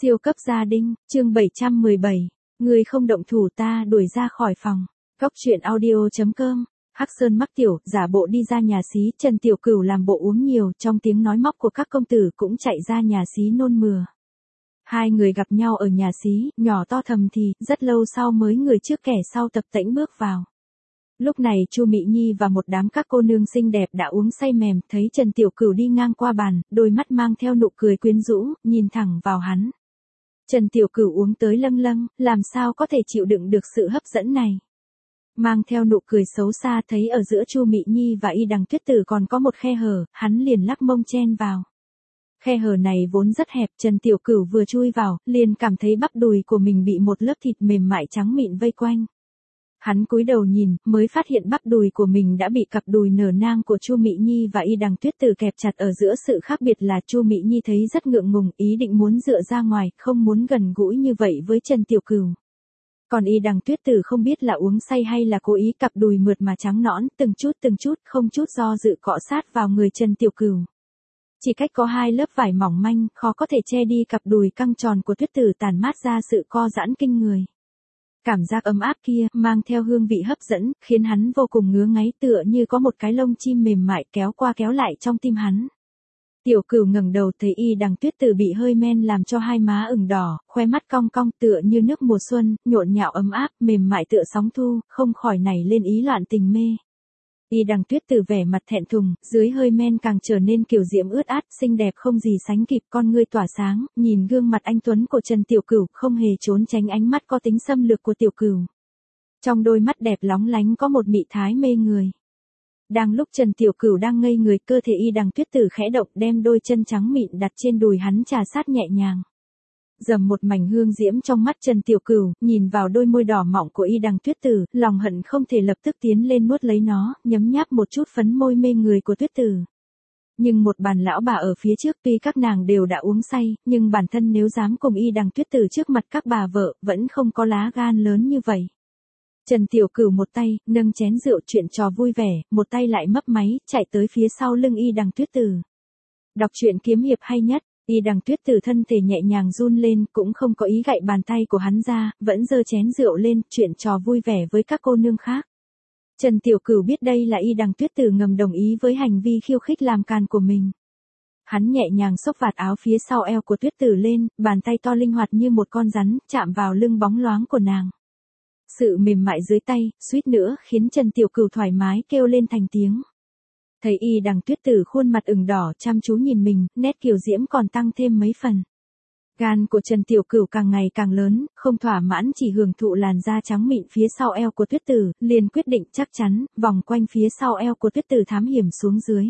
Siêu cấp gia đình, chương 717. Người không động thủ ta đuổi ra khỏi phòng. Góc truyện audio.com. Hắc Sơn mắc tiểu, giả bộ đi ra nhà xí, Trần Tiểu Cửu làm bộ uống nhiều, trong tiếng nói móc của các công tử cũng chạy ra nhà xí nôn mửa. Hai người gặp nhau ở nhà xí, nhỏ to thầm thì, rất lâu sau mới người trước kẻ sau tập tễnh bước vào. Lúc này Chu Mị Nhi và một đám các cô nương xinh đẹp đã uống say mềm, thấy Trần Tiểu Cửu đi ngang qua bàn, đôi mắt mang theo nụ cười quyến rũ, nhìn thẳng vào hắn. Trần Tiểu Cửu uống tới lâng lâng, làm sao có thể chịu đựng được sự hấp dẫn này. Mang theo nụ cười xấu xa thấy ở giữa Chu Mị Nhi và Y Đằng Tuyết Tử còn có một khe hở, hắn liền lắc mông chen vào. Khe hở này vốn rất hẹp, Trần Tiểu Cửu vừa chui vào, liền cảm thấy bắp đùi của mình bị một lớp thịt mềm mại trắng mịn vây quanh. Hắn cúi đầu nhìn, mới phát hiện bắp đùi của mình đã bị cặp đùi nở nang của Chu Mị Nhi và Y Đằng Tuyết Tử kẹp chặt ở giữa. Sự khác biệt là Chu Mị Nhi thấy rất ngượng ngùng, ý định muốn dựa ra ngoài, không muốn gần gũi như vậy với Trần Tiểu Cửu. Còn Y Đằng Tuyết Tử không biết là uống say hay là cố ý, cặp đùi mượt mà trắng nõn, từng chút, không chút do dự cọ sát vào người Trần Tiểu Cửu. Chỉ cách có hai lớp vải mỏng manh, khó có thể che đi cặp đùi căng tròn của Tuyết Tử, tản mát ra sự co giãn kinh người. Cảm giác ấm áp kia, mang theo hương vị hấp dẫn, khiến hắn vô cùng ngứa ngáy, tựa như có một cái lông chim mềm mại kéo qua kéo lại trong tim hắn. Tiểu Cửu ngẩng đầu thấy Y Đằng Tuyết Tử bị hơi men làm cho hai má ửng đỏ, khóe mắt cong cong tựa như nước mùa xuân, nhộn nhạo ấm áp, mềm mại tựa sóng thu, không khỏi nảy lên ý loạn tình mê. Y Đằng Tuyết Tử vẻ mặt thẹn thùng, dưới hơi men càng trở nên kiều diễm ướt át, xinh đẹp không gì sánh kịp, con ngươi tỏa sáng, nhìn gương mặt anh tuấn của Trần Tiểu Cửu, không hề trốn tránh ánh mắt có tính xâm lược của Tiểu Cửu. Trong đôi mắt đẹp lóng lánh có một mị thái mê người. Đang lúc Trần Tiểu Cửu đang ngây người, cơ thể Y Đằng Tuyết Tử khẽ động, đem đôi chân trắng mịn đặt trên đùi hắn trà sát nhẹ nhàng. Dầm một mảnh hương diễm trong mắt Trần Tiểu Cửu, nhìn vào đôi môi đỏ mọng của Y Đằng Tuyết Tử, lòng hận không thể lập tức tiến lên nuốt lấy nó, nhấm nháp một chút phấn môi mê người của Tuyết Tử. Nhưng một bàn lão bà ở phía trước, tuy các nàng đều đã uống say, nhưng bản thân nếu dám cùng Y Đằng Tuyết Tử trước mặt các bà vợ, vẫn không có lá gan lớn như vậy. Trần Tiểu Cửu một tay nâng chén rượu chuyện trò vui vẻ, một tay lại mấp máy, chạy tới phía sau lưng Y Đằng Tuyết Tử. Đọc truyện kiếm hiệp hay nhất. Y Đằng Tuyết Tử thân thể nhẹ nhàng run lên, cũng không có ý gậy bàn tay của hắn ra, vẫn giơ chén rượu lên, chuyện trò vui vẻ với các cô nương khác. Trần Tiểu Cửu biết đây là Y Đằng Tuyết Tử ngầm đồng ý với hành vi khiêu khích làm càn của mình. Hắn nhẹ nhàng xốc vạt áo phía sau eo của Tuyết Tử lên, bàn tay to linh hoạt như một con rắn, chạm vào lưng bóng loáng của nàng. Sự mềm mại dưới tay, suýt nữa khiến Trần Tiểu Cửu thoải mái kêu lên thành tiếng. Thấy Y Đằng Tuyết Tử khuôn mặt ửng đỏ chăm chú nhìn mình, nét kiều diễm còn tăng thêm mấy phần. Gan của Trần Tiểu Cửu càng ngày càng lớn, không thỏa mãn chỉ hưởng thụ làn da trắng mịn phía sau eo của Tuyết Tử, liền quyết định chắc chắn, vòng quanh phía sau eo của Tuyết Tử thám hiểm xuống dưới.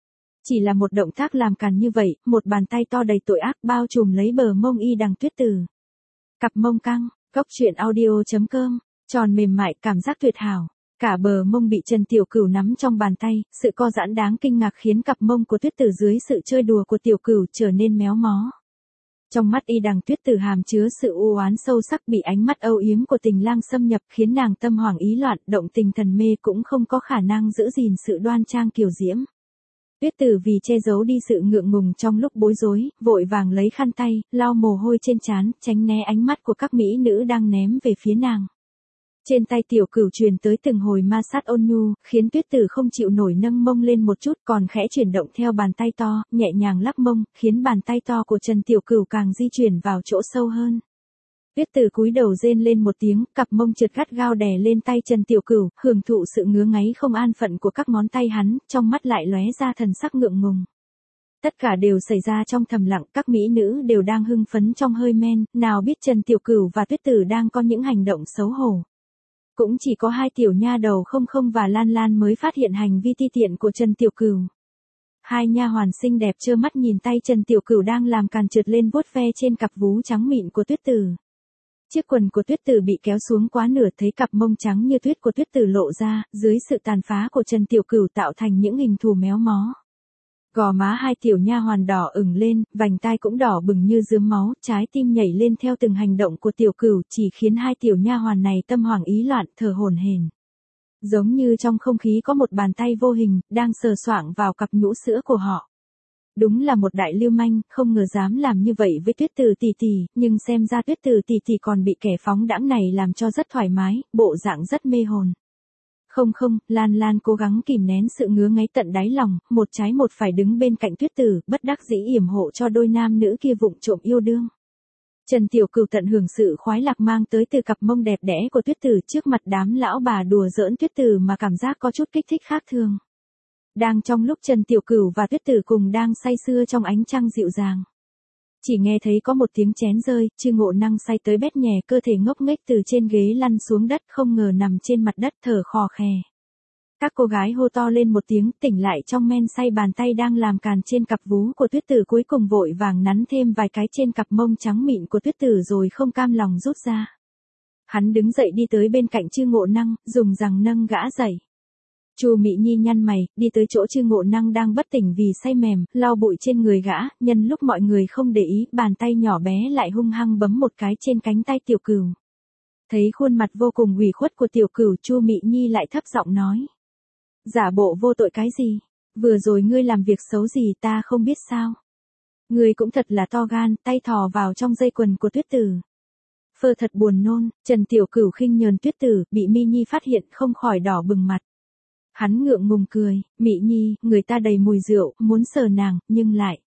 Chỉ là một động tác làm càn như vậy, một bàn tay to đầy tội ác bao trùm lấy bờ mông Y Đằng Tuyết Tử. Cặp mông căng, góc truyện audio.com, tròn mềm mại, cảm giác tuyệt hảo. Cả bờ mông bị Trần Tiểu Cửu nắm trong bàn tay, sự co giãn đáng kinh ngạc khiến cặp mông của Tuyết Tử dưới sự chơi đùa của Tiểu Cửu trở nên méo mó. Trong mắt Y Đằng Tuyết Tử hàm chứa sự u oán sâu sắc, bị ánh mắt âu yếm của tình lang xâm nhập khiến nàng tâm hoảng ý loạn, động tình thần mê cũng không có khả năng giữ gìn sự đoan trang kiều diễm. Tuyết Tử vì che giấu đi sự ngượng ngùng trong lúc bối rối, vội vàng lấy khăn tay, lau mồ hôi trên trán, tránh né ánh mắt của các mỹ nữ đang ném về phía nàng. Trên tay Tiểu Cửu truyền tới từng hồi ma sát ôn nhu, khiến Tuyết Tử không chịu nổi nâng mông lên một chút, còn khẽ chuyển động theo bàn tay to, nhẹ nhàng lắc mông, khiến bàn tay to của Trần Tiểu Cửu càng di chuyển vào chỗ sâu hơn. Tuyết Tử cúi đầu rên lên một tiếng, cặp mông trượt gắt gao đè lên tay Trần Tiểu Cửu, hưởng thụ sự ngứa ngáy không an phận của các ngón tay hắn, trong mắt lại lóe ra thần sắc ngượng ngùng. Tất cả đều xảy ra trong thầm lặng, các mỹ nữ đều đang hưng phấn trong hơi men, nào biết Trần Tiểu Cửu và Tuyết Tử đang có những hành động xấu hổ. Cũng chỉ có hai tiểu nha đầu Không Không và Lan Lan mới phát hiện hành vi ti tiện của Trần Tiểu Cửu. Hai nha hoàn xinh đẹp trơ mắt nhìn tay Trần Tiểu Cửu đang làm càn trượt lên vuốt ve trên cặp vú trắng mịn của Tuyết Tử. Chiếc quần của Tuyết Tử bị kéo xuống quá nửa, thấy cặp mông trắng như tuyết của Tuyết Tử lộ ra, dưới sự tàn phá của Trần Tiểu Cửu tạo thành những hình thù méo mó. Gò má hai tiểu nha hoàn đỏ ửng lên, vành tai cũng đỏ bừng như rướm máu, trái tim nhảy lên theo từng hành động của Tiểu Cửu, chỉ khiến hai tiểu nha hoàn này tâm hoảng ý loạn, thở hổn hển. Giống như trong không khí có một bàn tay vô hình đang sờ soạng vào cặp nhũ sữa của họ. Đúng là một đại lưu manh, không ngờ dám làm như vậy với Tuyết Từ tỷ tỷ, nhưng xem ra Tuyết Từ tỷ tỷ còn bị kẻ phóng đãng này làm cho rất thoải mái, bộ dạng rất mê hồn. Không không, Lan Lan cố gắng kìm nén sự ngứa ngáy tận đáy lòng, một trái một phải đứng bên cạnh Tuyết Tử, bất đắc dĩ yểm hộ cho đôi nam nữ kia vụng trộm yêu đương. Trần Tiểu Cửu tận hưởng sự khoái lạc mang tới từ cặp mông đẹp đẽ của Tuyết Tử trước mặt đám lão bà đùa giỡn Tuyết Tử mà cảm giác có chút kích thích khác thường. Đang trong lúc Trần Tiểu Cửu và Tuyết Tử cùng đang say sưa trong ánh trăng dịu dàng. Chỉ nghe thấy có một tiếng chén rơi, Trư Ngộ Năng say tới bét nhè cơ thể ngốc nghếch từ trên ghế lăn xuống đất không ngờ nằm trên mặt đất thở khò khè. Các cô gái hô to lên một tiếng tỉnh lại trong men say bàn tay đang làm càn trên cặp vú của Tuyết Tử cuối cùng vội vàng nắn thêm vài cái trên cặp mông trắng mịn của Tuyết Tử rồi không cam lòng rút ra. Hắn đứng dậy đi tới bên cạnh Trư Ngộ Năng, dùng rằng nâng gã dậy. Chu Mị Nhi nhăn mày, đi tới chỗ Trư Ngộ Năng đang bất tỉnh vì say mềm, lau bụi trên người gã, nhân lúc mọi người không để ý, bàn tay nhỏ bé lại hung hăng bấm một cái trên cánh tay Tiểu Cửu. Thấy khuôn mặt vô cùng ủy khuất của Tiểu Cửu, Chu Mị Nhi lại thấp giọng nói: "Giả bộ vô tội cái gì? Vừa rồi ngươi làm việc xấu gì ta không biết sao? Ngươi cũng thật là to gan, tay thò vào trong dây quần của Tuyết Tử." Phơ thật buồn nôn, Trần Tiểu Cửu khinh nhờn Tuyết Tử, bị Mị Nhi phát hiện không khỏi đỏ bừng mặt. Hắn ngượng ngùng cười, Mị Nhi, người ta đầy mùi rượu, muốn sờ nàng, nhưng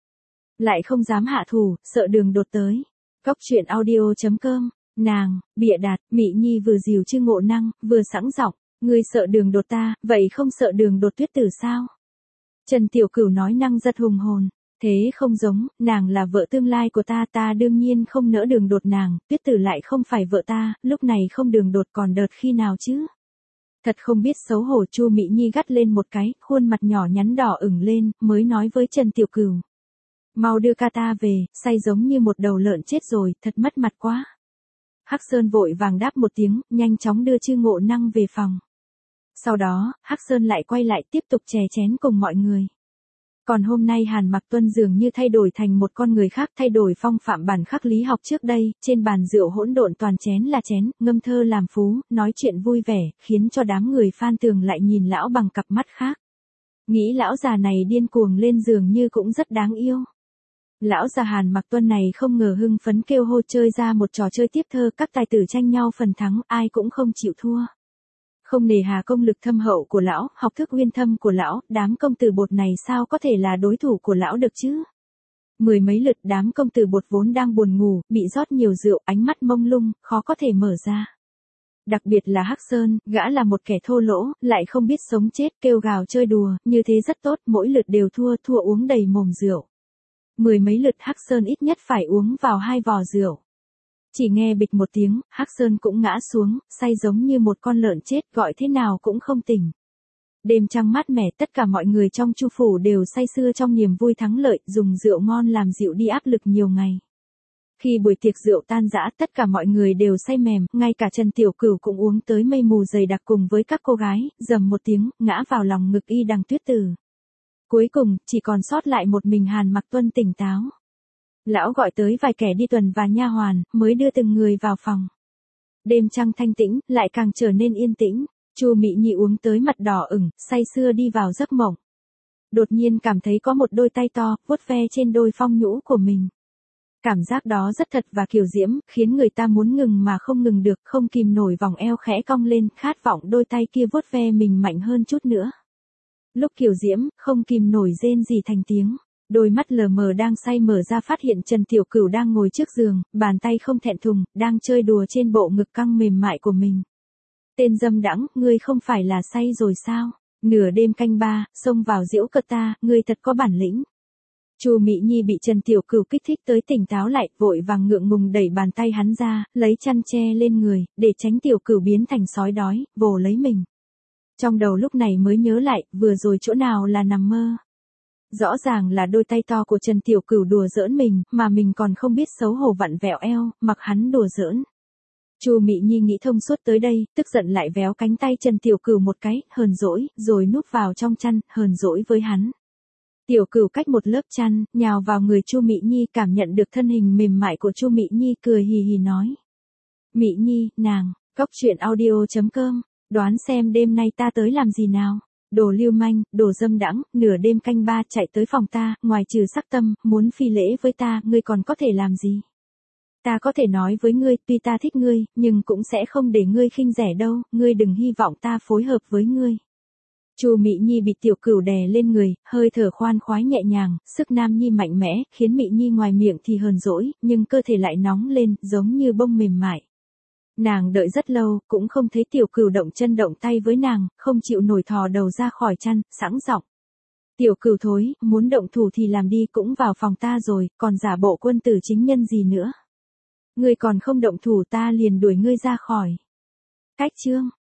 lại không dám hạ thủ, sợ Đường Đột tới. Cóc truyện audio.com, nàng, bịa đặt, Mị Nhi vừa dìu Trư Ngộ Năng, vừa sẵn giọng, ngươi sợ Đường Đột ta, vậy không sợ Đường Đột Tuyết Tử sao? Trần Tiểu Cửu nói năng rất hùng hồn, thế không giống, nàng là vợ tương lai của ta, ta đương nhiên không nỡ Đường Đột nàng, Tuyết Tử lại không phải vợ ta, lúc này không Đường Đột còn đợt khi nào chứ? Thật không biết xấu hổ, Chu Mị Nhi gắt lên một cái, khuôn mặt nhỏ nhắn đỏ ửng lên, mới nói với Trần Tiểu Cửu: "Mau đưa ca ta về, say giống như một đầu lợn chết rồi, thật mất mặt quá." Hắc Sơn vội vàng đáp một tiếng, nhanh chóng đưa Trư Ngộ Năng về phòng. Sau đó, Hắc Sơn lại quay lại tiếp tục chè chén cùng mọi người. Còn hôm nay Hàn Mặc Tuân dường như thay đổi thành một con người khác, thay đổi phong phạm bản khắc lý học trước đây, trên bàn rượu hỗn độn toàn chén là chén, ngâm thơ làm phú, nói chuyện vui vẻ, khiến cho đám người Phan Tường lại nhìn lão bằng cặp mắt khác. Nghĩ lão già này điên cuồng lên dường như cũng rất đáng yêu. Lão già Hàn Mặc Tuân này không ngờ hưng phấn kêu hô chơi ra một trò chơi tiếp thơ, các tài tử tranh nhau phần thắng, ai cũng không chịu thua. Không nề hà công lực thâm hậu của lão, học thức uyên thâm của lão, đám công tử bột này sao có thể là đối thủ của lão được chứ? Mười mấy lượt đám công tử bột vốn đang buồn ngủ, bị rót nhiều rượu, ánh mắt mông lung, khó có thể mở ra. Đặc biệt là Hắc Sơn, gã là một kẻ thô lỗ, lại không biết sống chết, kêu gào chơi đùa, như thế rất tốt, mỗi lượt đều thua uống đầy mồm rượu. Mười mấy lượt Hắc Sơn ít nhất phải uống vào 2 vò rượu. Chỉ nghe bịch một tiếng, Hắc Sơn cũng ngã xuống, say giống như một con lợn chết, gọi thế nào cũng không tỉnh. Đêm trăng mát mẻ, tất cả mọi người trong Chu phủ đều say sưa trong niềm vui thắng lợi, dùng rượu ngon làm dịu đi áp lực nhiều ngày. Khi buổi tiệc rượu tan rã, tất cả mọi người đều say mềm, ngay cả Trần Tiểu Cửu cũng uống tới mây mù dày đặc cùng với các cô gái, rầm một tiếng, ngã vào lòng ngực y đằng Tuyết Tử. Cuối cùng, chỉ còn sót lại một mình Hàn Mặc Tuân tỉnh táo. Lão gọi tới vài kẻ đi tuần và nha hoàn, mới đưa từng người vào phòng. Đêm trăng thanh tĩnh, lại càng trở nên yên tĩnh. Chu Mị Nhi uống tới mặt đỏ ửng, say sưa đi vào giấc mộng. Đột nhiên cảm thấy có một đôi tay to, vuốt ve trên đôi phong nhũ của mình. Cảm giác đó rất thật và kiều diễm, khiến người ta muốn ngừng mà không ngừng được, không kìm nổi vòng eo khẽ cong lên, khát vọng đôi tay kia vuốt ve mình mạnh hơn chút nữa. Lúc kiều diễm, không kìm nổi rên gì thành tiếng. Đôi mắt lờ mờ đang say mở ra phát hiện Trần Tiểu Cửu đang ngồi trước giường, bàn tay không thẹn thùng, đang chơi đùa trên bộ ngực căng mềm mại của mình. Tên dâm đãng, ngươi không phải là say rồi sao? Nửa đêm canh ba, xông vào giễu cợt ta, ngươi thật có bản lĩnh. Chu Mị Nhi bị Trần Tiểu Cửu kích thích tới tỉnh táo lại, vội vàng ngượng ngùng đẩy bàn tay hắn ra, lấy chăn che lên người, để tránh Tiểu Cửu biến thành sói đói, vồ lấy mình. Trong đầu lúc này mới nhớ lại, vừa rồi chỗ nào là nằm mơ. Rõ ràng là đôi tay to của Trần Tiểu Cửu đùa giỡn mình, mà mình còn không biết xấu hổ vặn vẹo eo, mặc hắn đùa giỡn. Chu Mị Nhi nghĩ thông suốt tới đây, tức giận lại véo cánh tay Trần Tiểu Cửu một cái, hờn dỗi, rồi núp vào trong chăn, hờn dỗi với hắn. Tiểu Cửu cách một lớp chăn, nhào vào người Chu Mị Nhi, cảm nhận được thân hình mềm mại của Chu Mị Nhi, cười hì hì nói: "Mị Nhi, nàng." Cóc truyện audio.com, đoán xem đêm nay ta tới làm gì nào? Đồ lưu manh, đồ dâm đãng, nửa đêm canh ba chạy tới phòng ta, ngoài trừ sắc tâm, muốn phi lễ với ta, ngươi còn có thể làm gì? Ta có thể nói với ngươi, tuy ta thích ngươi, nhưng cũng sẽ không để ngươi khinh rẻ đâu, ngươi đừng hy vọng ta phối hợp với ngươi. Chu Mị Nhi bị Tiểu Cửu đè lên người, hơi thở khoan khoái nhẹ nhàng, sức nam nhi mạnh mẽ, khiến Mị Nhi ngoài miệng thì hờn dỗi, nhưng cơ thể lại nóng lên, giống như bông mềm mại. Nàng đợi rất lâu, cũng không thấy Tiểu Cửu động chân động tay với nàng, không chịu nổi thò đầu ra khỏi chăn, sẵn giọng. Tiểu Cửu thối, muốn động thủ thì làm đi, cũng vào phòng ta rồi, còn giả bộ quân tử chính nhân gì nữa. Ngươi còn không động thủ ta liền đuổi ngươi ra khỏi. Cách chương.